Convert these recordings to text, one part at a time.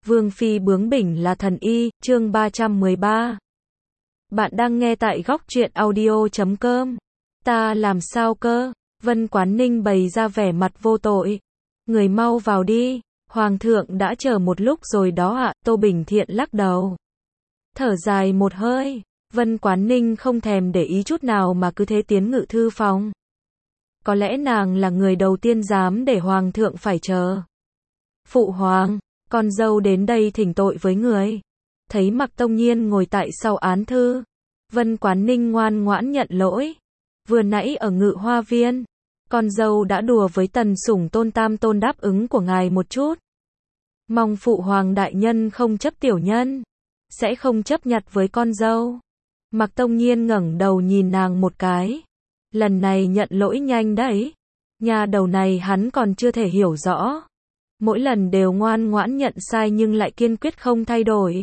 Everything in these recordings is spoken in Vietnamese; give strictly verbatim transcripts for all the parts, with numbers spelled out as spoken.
Vương phi bướng bỉnh là thần y, chương ba trăm mười ba. Bạn đang nghe tại góc truyện audio chấm com. Ta làm sao cơ? Vân Quán Ninh bày ra vẻ mặt vô tội. Người mau vào đi, Hoàng thượng đã chờ một lúc rồi đó ạ. Tô Bình Thiện lắc đầu. Thở dài một hơi, Vân Quán Ninh không thèm để ý chút nào mà cứ thế tiến ngự thư phòng. Có lẽ nàng là người đầu tiên dám để Hoàng thượng phải chờ. Phụ Hoàng, con dâu đến đây thỉnh tội với người. Thấy Mạc Tông Nhiên ngồi tại sau án thư, Vân Quán Ninh ngoan ngoãn nhận lỗi. Vừa nãy ở Ngự Hoa Viên, con dâu đã đùa với Tần Sủng Tôn Tam Tôn đáp ứng của ngài một chút. Mong Phụ Hoàng đại nhân không chấp tiểu nhân, sẽ không chấp nhặt với con dâu. Mạc Tông Nhiên ngẩng đầu nhìn nàng một cái. Lần này nhận lỗi nhanh đấy. Nhà đầu này hắn còn chưa thể hiểu rõ. Mỗi lần đều ngoan ngoãn nhận sai nhưng lại kiên quyết không thay đổi.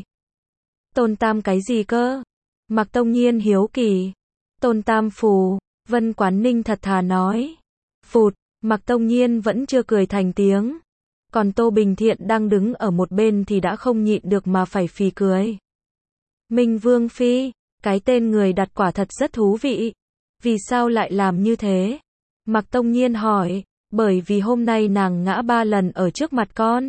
Tôn Tam cái gì cơ? Mạc Tông Nhiên hiếu kỳ. Tôn Tam phù, Vân Quán Ninh thật thà nói. Phụt, Mạc Tông Nhiên vẫn chưa cười thành tiếng. Còn Tô Bình Thiện đang đứng ở một bên thì đã không nhịn được mà phải phì cười. Minh Vương phi, cái tên người đặt quả thật rất thú vị. Vì sao lại làm như thế? Mạc Tông Nhiên hỏi. Bởi vì hôm nay nàng ngã ba lần ở trước mặt con.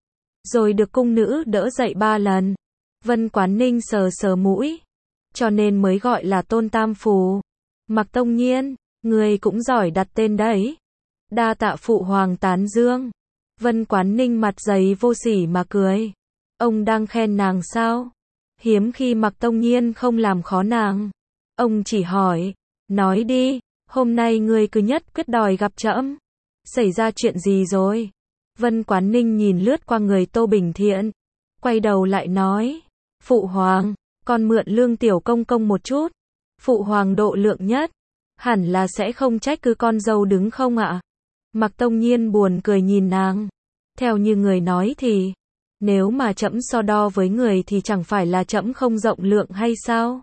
Rồi được cung nữ đỡ dậy ba lần. Vân Quán Ninh sờ sờ mũi. Cho nên mới gọi là Tôn Tam phù. Mạc Tông Nhiên, người cũng giỏi đặt tên đấy. Đa tạ Phụ Hoàng tán dương. Vân Quán Ninh mặt dày vô sỉ mà cười. Ông đang khen nàng sao? Hiếm khi Mạc Tông Nhiên không làm khó nàng. Ông chỉ hỏi. Nói đi, hôm nay người cứ nhất quyết đòi gặp trẫm. Xảy ra chuyện gì rồi? Vân Quán Ninh nhìn lướt qua người Tô Bình Thiện. Quay đầu lại nói. Phụ Hoàng, con mượn lương tiểu công công một chút. Phụ Hoàng độ lượng nhất. Hẳn là sẽ không trách cứ con dâu đứng không ạ? Mạc Tông Nhiên buồn cười nhìn nàng. Theo như người nói thì, nếu mà trẫm so đo với người thì chẳng phải là trẫm không rộng lượng hay sao?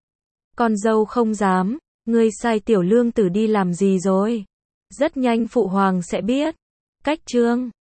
Con dâu không dám, ngươi sai tiểu lương tử đi làm gì rồi? Rất nhanh Phụ Hoàng sẽ biết. Cách chương